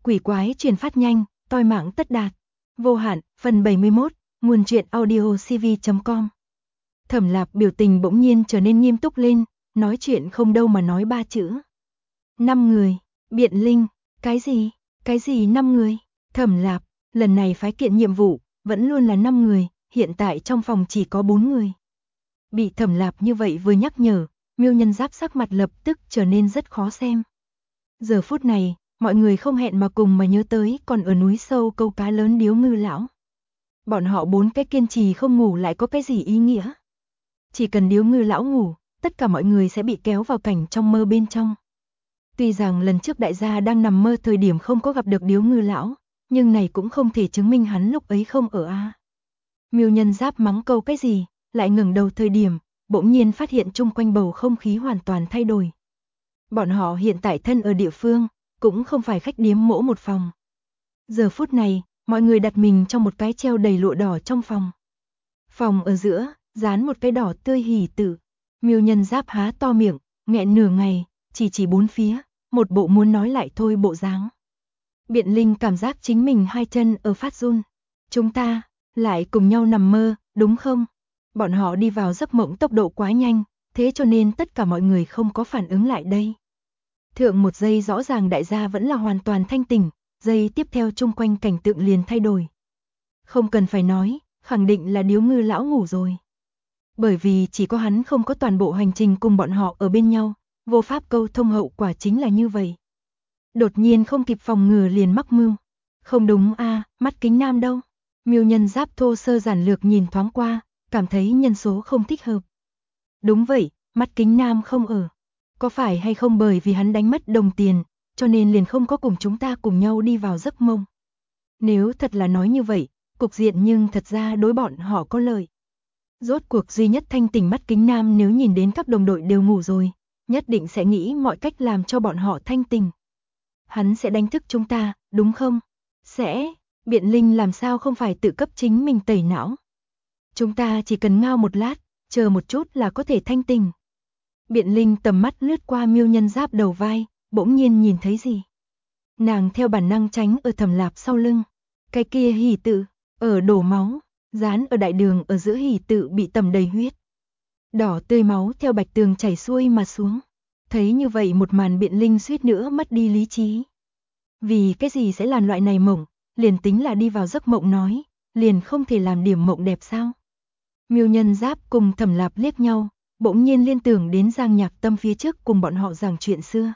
quỷ quái truyền phát nhanh, toi mạng tất đạt. Vô hạn, phần 71, nguồn truyện audio cv.com. Thẩm Lạp biểu tình bỗng nhiên trở nên nghiêm túc lên, nói chuyện không đâu mà nói 3 chữ. 5 người, Biện Linh, cái gì 5 người? Thẩm Lạp, lần này phái kiện nhiệm vụ, vẫn luôn là 5 người, hiện tại trong phòng chỉ có 4 người. Bị Thẩm Lạp như vậy vừa nhắc nhở, Miêu Nhân Giáp sắc mặt lập tức trở nên rất khó xem. Giờ phút này, mọi người không hẹn mà cùng mà nhớ tới còn ở núi sâu câu cá lớn Điếu Ngư lão. Bọn họ 4 cái kiên trì không ngủ lại có cái gì ý nghĩa? Chỉ cần Điếu Ngư lão ngủ, tất cả mọi người sẽ bị kéo vào cảnh trong mơ bên trong. Tuy rằng lần trước đại gia đang nằm mơ thời điểm không có gặp được Điếu Ngư lão, nhưng này cũng không thể chứng minh hắn lúc ấy không ở a. Miêu Nhân Giáp mắng câu cái gì, lại ngẩng đầu thời điểm, bỗng nhiên phát hiện chung quanh bầu không khí hoàn toàn thay đổi. Bọn họ hiện tại thân ở địa phương, cũng không phải khách điếm mỗ một phòng. Giờ phút này, mọi người đặt mình trong một cái treo đầy lụa đỏ trong phòng. Phòng ở giữa, dán một cái đỏ tươi hỉ tử. Miêu Nhân Giáp há to miệng, nghẹn nửa ngày, chỉ bốn phía, một bộ muốn nói lại thôi bộ dáng. Biện Linh cảm giác chính mình hai chân ở phát run. Chúng ta, lại cùng nhau nằm mơ, đúng không? Bọn họ đi vào giấc mộng tốc độ quá nhanh, thế cho nên tất cả mọi người không có phản ứng lại đây. Thượng một giây rõ ràng đại gia vẫn là hoàn toàn thanh tỉnh, giây tiếp theo chung quanh cảnh tượng liền thay đổi. Không cần phải nói, khẳng định là Điếu Ngư lão ngủ rồi. Bởi vì chỉ có hắn không có toàn bộ hành trình cùng bọn họ ở bên nhau, vô pháp câu thông hậu quả chính là như vậy. Đột nhiên không kịp phòng ngừa liền mắc mưu. Không đúng a, Mắt Kính Nam đâu? Miêu Nhân Giáp thô sơ giản lược nhìn thoáng qua, cảm thấy nhân số không thích hợp. Đúng vậy, Mắt Kính Nam không ở. Có phải hay không bởi vì hắn đánh mất đồng tiền, cho nên liền không có cùng chúng ta cùng nhau đi vào giấc mộng? Nếu thật là nói như vậy, cục diện nhưng thật ra đối bọn họ có lợi. Rốt cuộc duy nhất thanh tỉnh Mắt Kính Nam nếu nhìn đến các đồng đội đều ngủ rồi, nhất định sẽ nghĩ mọi cách làm cho bọn họ thanh tỉnh. Hắn sẽ đánh thức chúng ta, đúng không? Sẽ, Biện Linh làm sao không phải tự cấp chính mình tẩy não. Chúng ta chỉ cần ngao một lát, chờ một chút là có thể thanh tỉnh. Biện Linh tầm mắt lướt qua Miêu Nhân Giáp đầu vai, bỗng nhiên nhìn thấy gì? Nàng theo bản năng tránh ở Thẩm Lạp sau lưng. Cái kia hỉ tự, ở đổ máu, dán ở đại đường ở giữa hỉ tự bị tầm đầy huyết. Đỏ tươi máu theo bạch tường chảy xuôi mà xuống. Thấy như vậy một màn Biện Linh suýt nữa mất đi lý trí. Vì cái gì sẽ làm loại này mộng, liền tính là đi vào giấc mộng nói, liền không thể làm điểm mộng đẹp sao? Miêu Nhân Giáp cùng Thẩm Lạp liếc nhau, bỗng nhiên liên tưởng đến Giang Nhạc Tâm phía trước cùng bọn họ giảng chuyện xưa.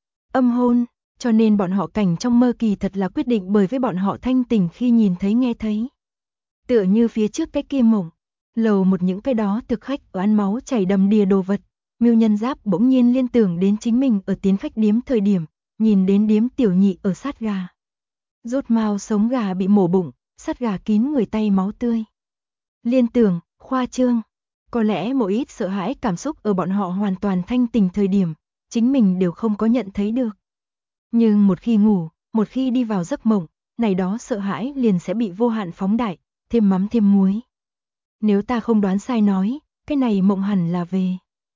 Âm hôn, cho nên bọn họ cảnh trong mơ kỳ thật là quyết định bởi với bọn họ thanh tỉnh khi nhìn thấy nghe thấy. Tựa như phía trước cái kia mộng, lầu một những cái đó thực khách ở ăn máu chảy đầm đìa đồ vật. Miêu Nhân Giáp bỗng nhiên liên tưởng đến chính mình ở tiến khách điếm thời điểm, nhìn đến điếm tiểu nhị ở sát gà. Rốt mao sống gà bị mổ bụng, sát gà kín người tay máu tươi. Liên tưởng, khoa trương, có lẽ một ít sợ hãi cảm xúc ở bọn họ hoàn toàn thanh tỉnh thời điểm, chính mình đều không có nhận thấy được. Nhưng một khi ngủ, một khi đi vào giấc mộng, này đó sợ hãi liền sẽ bị vô hạn phóng đại, thêm mắm thêm muối. Nếu ta không đoán sai nói, cái này mộng hẳn là về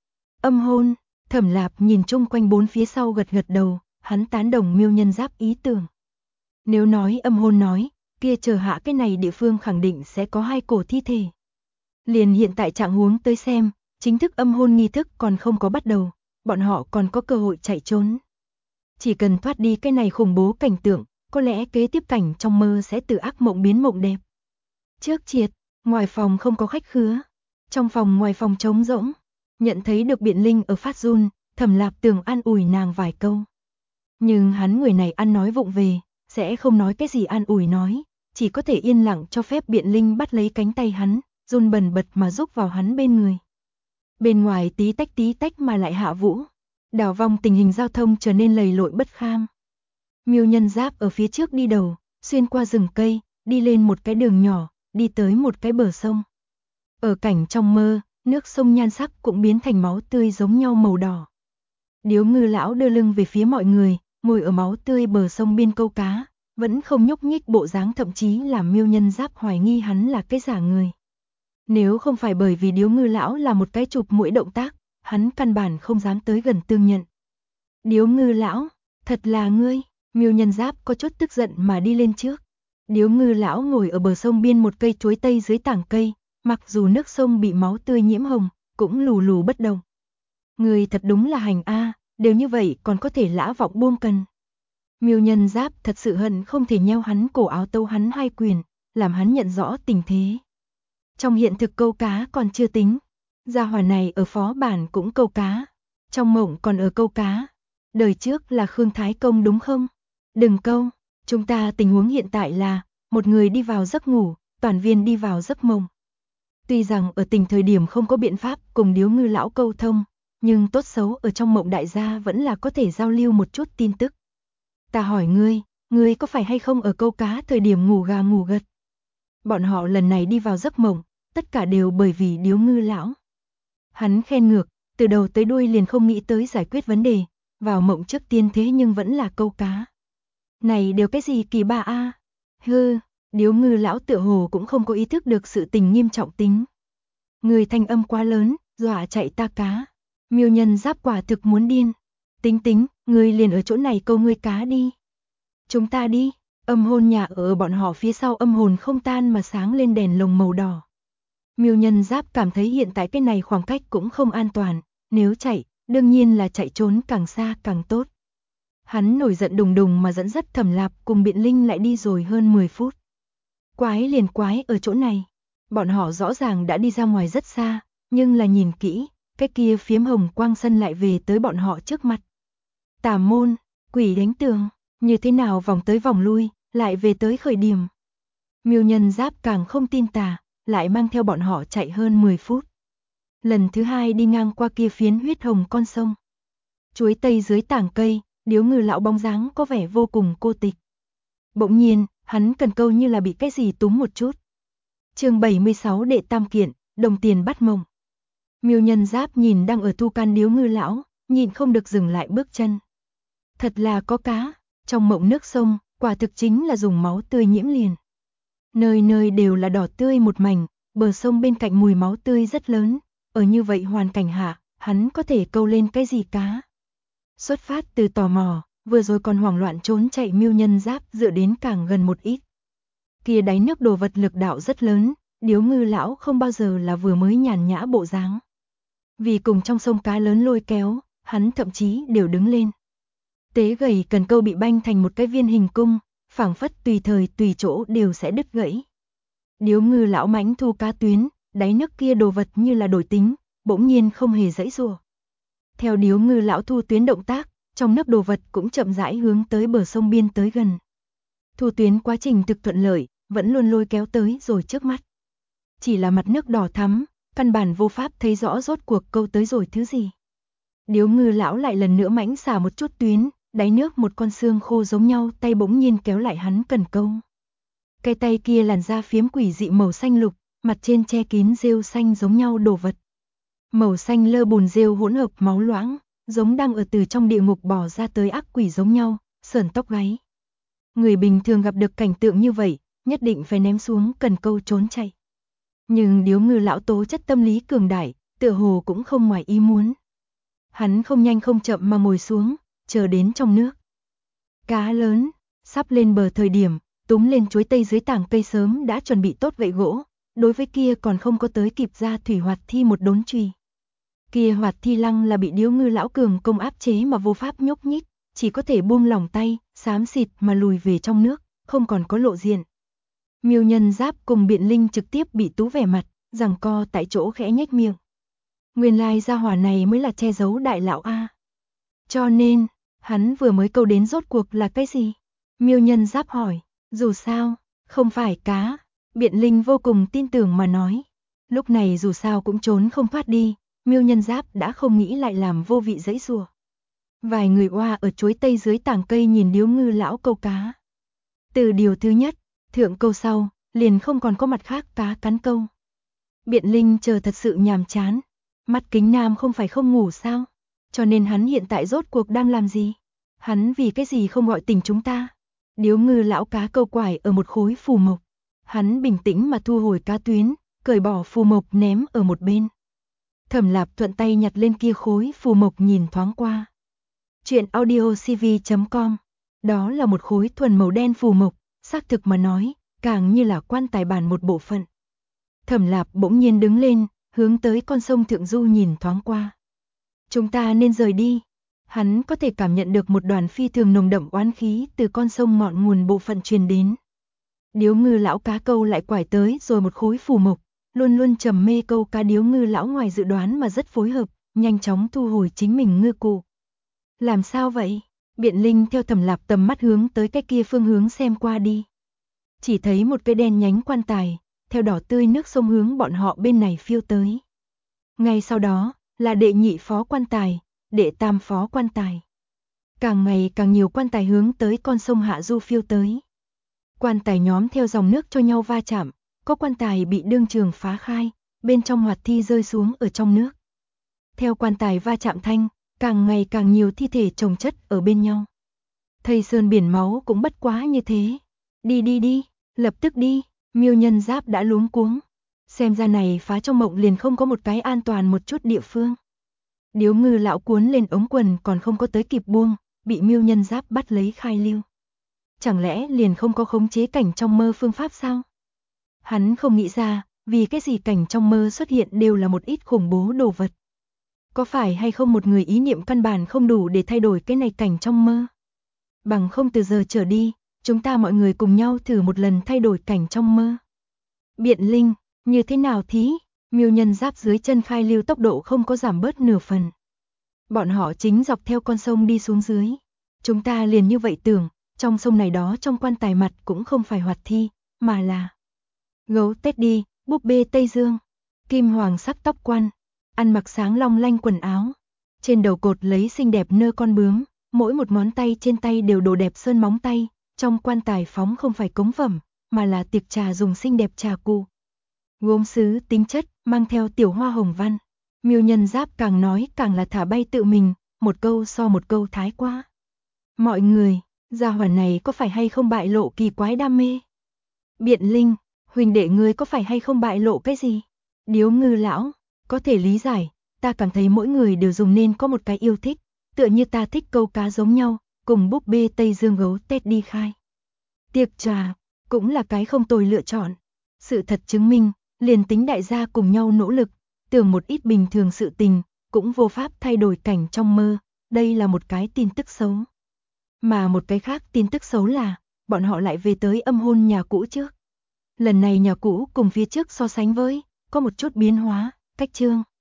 âm hôn. Thẩm Lạp nhìn chung quanh bốn phía sau gật gật đầu, hắn tán đồng Miêu Nhân Giáp ý tưởng. Nếu nói âm hôn nói, kia chờ hạ cái này địa phương khẳng định sẽ có 2 cổ thi thể. Liền hiện tại trạng huống tới xem, chính thức âm hôn nghi thức còn không có bắt đầu, bọn họ còn có cơ hội chạy trốn. Chỉ cần thoát đi cái này khủng bố cảnh tượng, có lẽ kế tiếp cảnh trong mơ sẽ từ ác mộng biến mộng đẹp. Trước triệt, ngoài phòng không có khách khứa, trong phòng ngoài phòng trống rỗng. Nhận thấy được Biện Linh ở phát run, Thẩm Lạp tưởng an ủi nàng vài câu. Nhưng hắn người này ăn nói vụng về, sẽ không nói cái gì an ủi nói, chỉ có thể yên lặng cho phép Biện Linh bắt lấy cánh tay hắn, run bần bật mà rúc vào hắn bên người. Bên ngoài tí tách mà lại hạ vũ, đảo vong tình hình giao thông trở nên lầy lội bất kham. Miêu Nhân Giáp ở phía trước đi đầu, xuyên qua rừng cây, đi lên một cái đường nhỏ, đi tới một cái bờ sông. Ở cảnh trong mơ, nước sông nhan sắc cũng biến thành máu tươi giống nhau màu đỏ. Điếu Ngư lão đưa lưng về phía mọi người, ngồi ở máu tươi bờ sông biên câu cá, vẫn không nhúc nhích bộ dáng, thậm chí làm Miêu Nhân Giáp hoài nghi hắn là cái giả người. Nếu không phải bởi vì Điếu Ngư lão là một cái chụp mũi động tác, hắn căn bản không dám tới gần tương nhận. Điếu Ngư lão, thật là ngươi, Miêu Nhân Giáp có chút tức giận mà đi lên trước. Điếu Ngư lão ngồi ở bờ sông biên một cây chuối tây dưới tảng cây, mặc dù nước sông bị máu tươi nhiễm hồng, cũng lù lù bất động. Người thật đúng là hành a, đều như vậy còn có thể lã vọng buông cần. Miêu Nhân Giáp thật sự hận không thể nheo hắn cổ áo tâu hắn 2 quyền, làm hắn nhận rõ tình thế. Trong hiện thực câu cá còn chưa tính, gia hỏa này ở phó bản cũng câu cá, trong mộng còn ở câu cá. Đời trước là Khương Thái Công đúng không? Đừng câu, chúng ta tình huống hiện tại là một người đi vào giấc ngủ, toàn viên đi vào giấc mộng. Tuy rằng ở tình thời điểm không có biện pháp cùng Điếu Ngư lão câu thông, nhưng tốt xấu ở trong mộng đại gia vẫn là có thể giao lưu một chút tin tức. Ta hỏi ngươi có phải hay không ở câu cá thời điểm ngủ gà ngủ gật? Bọn họ lần này đi vào giấc mộng, tất cả đều bởi vì Điếu Ngư lão. Hắn khen ngược, từ đầu tới đuôi liền không nghĩ tới giải quyết vấn đề, vào mộng trước tiên thế nhưng vẫn là câu cá. Này đều cái gì kỳ ba a? Hư, Điếu Ngư lão tựa hồ cũng không có ý thức được sự tình nghiêm trọng tính. Người thanh âm quá lớn, dọa chạy ta cá. Miêu Nhân Giáp quả thực muốn điên. Tính, ngươi liền ở chỗ này câu ngươi cá đi. Chúng ta đi. Âm hồn nhà ở bọn họ phía sau âm hồn không tan mà sáng lên đèn lồng màu đỏ. Miêu Nhân Giáp cảm thấy hiện tại cái này khoảng cách cũng không an toàn, nếu chạy, đương nhiên là chạy trốn càng xa càng tốt. Hắn nổi giận đùng đùng mà dẫn dắt Thẩm Lạp cùng Biện Linh lại đi rồi hơn 10 phút. Quái liền quái ở chỗ này. Bọn họ rõ ràng đã đi ra ngoài rất xa, nhưng là nhìn kỹ, cái kia phiếm hồng quang sân lại về tới bọn họ trước mặt. Tà môn, quỷ đánh tường, như thế nào vòng tới vòng lui, lại về tới khởi điểm. Miêu Nhân Giáp càng không tin tà, lại mang theo bọn họ chạy hơn 10 phút. Lần thứ 2 đi ngang qua kia phiến huyết hồng con sông. Chuối tây dưới tảng cây, Điếu Ngư lão bóng dáng có vẻ vô cùng cô tịch. Bỗng nhiên, hắn cần câu như là bị cái gì túm một chút. Chương 76 đệ tam kiện, đồng tiền bắt mộng. Miêu Nhân Giáp nhìn đang ở thu can Điếu Ngư lão, nhìn không được dừng lại bước chân. Thật là có cá, trong mộng nước sông, quả thực chính là dùng máu tươi nhiễm liền. Nơi nơi đều là đỏ tươi một mảnh, bờ sông bên cạnh mùi máu tươi rất lớn, ở như vậy hoàn cảnh hạ, hắn có thể câu lên cái gì cá. Xuất phát từ tò mò, vừa rồi còn hoảng loạn trốn chạy Miêu Nhân Giáp dựa đến càng gần một ít. Kia đáy nước đồ vật lực đạo rất lớn, Điếu Ngư lão không bao giờ là vừa mới nhàn nhã bộ dáng. Vì cùng trong sông cá lớn lôi kéo, hắn thậm chí đều đứng lên. Tế gầy cần câu bị banh thành một cái viên hình cung, phảng phất tùy thời tùy chỗ đều sẽ đứt gãy. Điếu Ngư lão mãnh thu cá tuyến, đáy nước kia đồ vật như là đổi tính, bỗng nhiên không hề giãy giụa. Theo Điếu Ngư lão thu tuyến động tác, trong nước đồ vật cũng chậm rãi hướng tới bờ sông biên tới gần. Thu tuyến quá trình thực thuận lợi, vẫn luôn lôi kéo tới rồi trước mắt. Chỉ là mặt nước đỏ thắm, căn bản vô pháp thấy rõ rốt cuộc câu tới rồi thứ gì. Điếu Ngư lão lại lần nữa mãnh xả một chút tuyến, đáy nước một con xương khô giống nhau tay bỗng nhiên kéo lại hắn cần câu. Cái tay kia làn da phiếm quỷ dị màu xanh lục, mặt trên che kín rêu xanh giống nhau đồ vật. Màu xanh lơ bùn rêu hỗn hợp máu loãng, giống đang ở từ trong địa ngục bò ra tới ác quỷ giống nhau, sởn tóc gáy. Người bình thường gặp được cảnh tượng như vậy, nhất định phải ném xuống cần câu trốn chạy. Nhưng Điếu Ngư lão tố chất tâm lý cường đại, tựa hồ cũng không ngoài ý muốn. Hắn không nhanh không chậm mà ngồi xuống, chờ đến trong nước. Cá lớn, sắp lên bờ thời điểm, túm lên chuối tây dưới tảng cây sớm đã chuẩn bị tốt gậy gỗ, đối với kia còn không có tới kịp ra thủy hoạt thi một đốn chùy. Kia hoạt thi lăng là bị Điếu Ngư lão cường công áp chế mà vô pháp nhúc nhích, chỉ có thể buông lỏng tay, xám xịt mà lùi về trong nước, không còn có lộ diện. Miêu Nhân Giáp cùng Biện Linh trực tiếp bị tú vẻ mặt, giằng co tại chỗ khẽ nhếch miệng. Nguyên lai gia hỏa này mới là che giấu đại lão a. Cho nên, hắn vừa mới câu đến rốt cuộc là cái gì? Miêu Nhân Giáp hỏi, dù sao, không phải cá. Biện Linh vô cùng tin tưởng mà nói. Lúc này dù sao cũng trốn không thoát đi, Miêu Nhân Giáp đã không nghĩ lại làm vô vị giãy giụa. Vài người oa ở chuối tây dưới tảng cây nhìn Điếu Ngư lão câu cá. Từ điều thứ nhất, thượng câu sau, liền không còn có mặt khác cá cắn câu. Biện Linh chờ thật sự nhàm chán. Mắt Kính Nam không phải không ngủ sao? Cho nên hắn hiện tại rốt cuộc đang làm gì? Hắn vì cái gì không gọi tỉnh chúng ta? Điếu Ngư lão cá câu quải ở một khối phù mộc. Hắn bình tĩnh mà thu hồi cá tuyến, cởi bỏ phù mộc ném ở một bên. Thẩm Lạp thuận tay nhặt lên kia khối phù mộc nhìn thoáng qua. Chuyện audiocv.com Đó là một khối thuần màu đen phù mộc, xác thực mà nói, càng như là quan tài bản một bộ phận. Thẩm Lạp bỗng nhiên đứng lên, hướng tới con sông Thượng Du nhìn thoáng qua. Chúng ta nên rời đi. Hắn có thể cảm nhận được một đoàn phi thường nồng đậm oán khí từ con sông ngọn nguồn bộ phận truyền đến. Điếu ngư lão cá câu lại quải tới rồi một khối phù mộc, luôn luôn trầm mê câu cá điếu ngư lão ngoài dự đoán mà rất phối hợp, nhanh chóng thu hồi chính mình ngư cụ. Làm sao vậy? Biện Linh theo Thẩm Lạp tầm mắt hướng tới cái kia phương hướng xem qua đi. Chỉ thấy một cây đen nhánh quan tài, theo đỏ tươi nước sông hướng bọn họ bên này phiêu tới. Ngay sau đó, là đệ nhị phó quan tài, đệ tam phó quan tài. Càng ngày càng nhiều quan tài hướng tới con sông Hạ Du phiêu tới. Quan tài nhóm theo dòng nước cho nhau va chạm, có quan tài bị đương trường phá khai, bên trong hoạt thi rơi xuống ở trong nước. Theo quan tài va chạm thanh, càng ngày càng nhiều thi thể chồng chất ở bên nhau. Thây sơn biển máu cũng bất quá như thế. Đi, lập tức đi, Miêu Nhân Giáp đã luống cuống. Xem ra này phá trong mộng liền không có một cái an toàn một chút địa phương. Điếu ngư lão cuốn lên ống quần còn không có tới kịp buông, bị Miêu Nhân Giáp bắt lấy khai lưu. Chẳng lẽ liền không có khống chế cảnh trong mơ phương pháp sao? Hắn không nghĩ ra, vì cái gì cảnh trong mơ xuất hiện đều là một ít khủng bố đồ vật. Có phải hay không một người ý niệm căn bản không đủ để thay đổi cái này cảnh trong mơ? Bằng không từ giờ trở đi, chúng ta mọi người cùng nhau thử một lần thay đổi cảnh trong mơ. Biện Linh, như thế nào thí? Miêu Nhân Giáp dưới chân khai lưu tốc độ không có giảm bớt nửa phần. Bọn họ chính dọc theo con sông đi xuống dưới. Chúng ta liền như vậy tưởng, trong sông này đó trong quan tài mặt cũng không phải hoạt thi, mà là gấu Teddy, búp bê Tây Dương, kim hoàng sắc tóc quan, ăn mặc sáng long lanh quần áo, trên đầu cột lấy xinh đẹp nơ con bướm, mỗi một ngón tay trên tay đều đồ đẹp sơn móng tay, trong quan tài phóng không phải cống phẩm, mà là tiệc trà dùng xinh đẹp trà cụ. Gốm sứ tính chất, mang theo tiểu hoa hồng văn. Miêu Nhân Giáp càng nói càng là thả bay tự mình, một câu so một câu thái quá. Mọi người, gia hỏa này có phải hay không bại lộ kỳ quái đam mê? Biện Linh, huynh đệ ngươi có phải hay không bại lộ cái gì? Điếu ngư lão, có thể lý giải, ta cảm thấy mỗi người đều dùng nên có một cái yêu thích, tựa như ta thích câu cá giống nhau, cùng búp bê Tây Dương gấu Teddy khai. Tiệc trà, cũng là cái không tồi lựa chọn. Sự thật chứng minh, liền tính đại gia cùng nhau nỗ lực, tưởng một ít bình thường sự tình, cũng vô pháp thay đổi cảnh trong mơ, đây là một cái tin tức xấu. Mà một cái khác tin tức xấu là, bọn họ lại về tới âm hôn nhà cũ trước. Lần này nhà cũ cùng phía trước so sánh với, có một chút biến hóa, cách trương.